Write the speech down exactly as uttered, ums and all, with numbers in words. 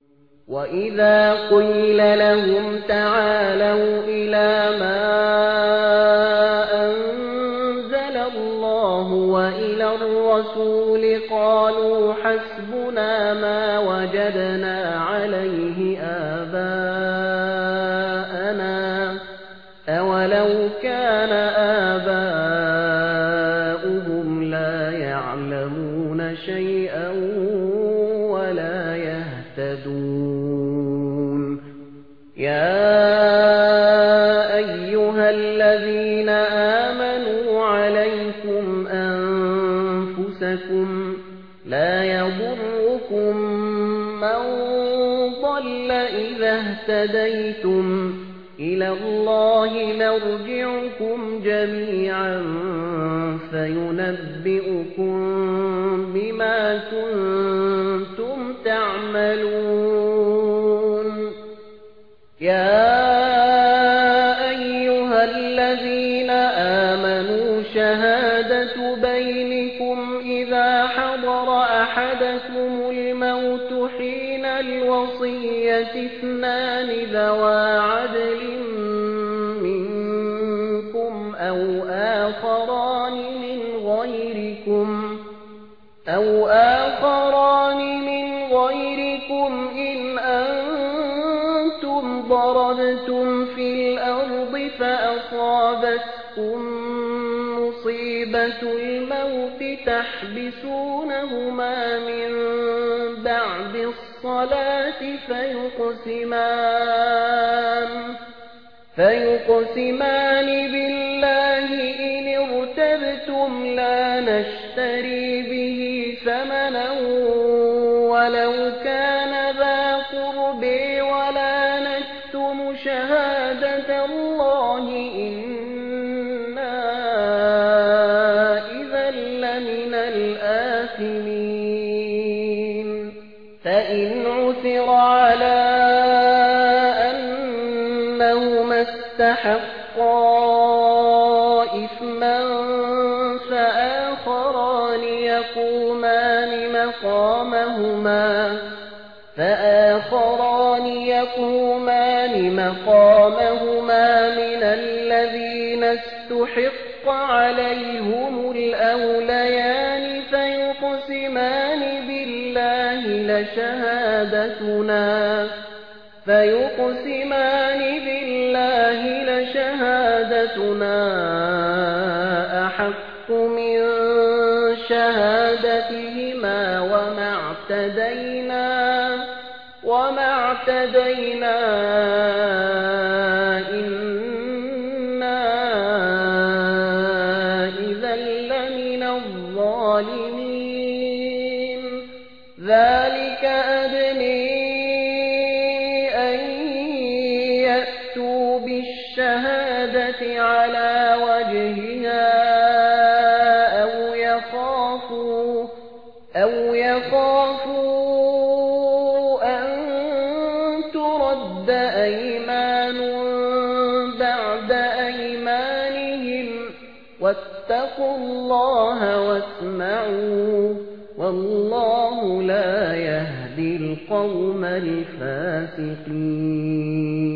وَإِذَا قِيلَ لَهُمْ تَعَالَوْا إِلَىٰ مَا أَنزَلَ اللَّهُ وَإِلَى الرَّسُولِ قَالُوا حَسْبُنَا مَا وَجَدْنَا عَلَيْهِ آبَاءَنَا ۚ أَوَلَوْ كَانَ آبَاؤُهُمْ لَا يَعْلَمُونَ شَيْئًا وَلَا يَهْتَدُونَ يَا أَيُّهَا الَّذِينَ آمَنُوا عَلَيْكُمْ أَنفُسَكُمْ لَا يَضُرُّكُم مَّن ضَلَّ إِذَا اهْتَدَيْتُمْ ۚ إِلَى اللَّهِ مَرْجِعُكُمْ جَمِيعًا فَيُنَبِّئُكُم بِمَا كُنتُمْ تَعْمَلُونَ يَا أَيُّهَا الَّذِينَ آمَنُوا شَهَادَةُ بَيْنِكُمْ إِذَا حَضَرَ أَحَدَكُمُ الْمَوْتُ حِينَ الْوَصِيَّةِ اثْنَانِ ذَوَا عَدْلٍ مِّنكُمْ أَوْ آخَرَانِ مِنْ غَيْرِكُمْ أَوْ آخَرَانِ مِنْ غَيْرِكُمْ إِنْ أَنتُمْ ضَرَبْتُمْ فِي الْأَرْضِ فَأَصَابَتْكُم مُّصِيبَةُ الْمَوْتِ تَحْبِسُونَهُمَا مِن بَعْدِ الصَّلَاةِ فَيُقْسِمَانِ فَيُقْسِمَانِ بِاللَّهِ إِنِ ارْتَبْتُمْ لَا نَشْتَرِي بِهِ ثَمَنًا وَلَوْ كَانَ ذَا قُرْبَىٰ وَلَا نَكْتُمُ شَهَادَةَ اللَّهِ إِنَّا إِذًا لَّمِنَ الْآثِمِينَ فَإِنْ عُثِرَ عَلَىٰ أَنَّهُمَا اسْتَحَقَّا إِثْمًا فَآخَرَانِ يَقُومَانِ مَقَامَهُمَا فآخران يقومان مقامهما من الذين استحق عليهم الأوليان فيقسمان بالله لشهادتنا فيقسمان بالله لشهادتنا أحق من شهادتهما وما اعتدينا وما اعتدينا إنا إذا لمن الظالمين ذلك أدني أن يأتوا بالشهادة على وجهها أو يخافوا أو يخافوا أيمان بعد أيمانهم واتقوا الله واسمعوا والله لا يهدي القوم الفاسقين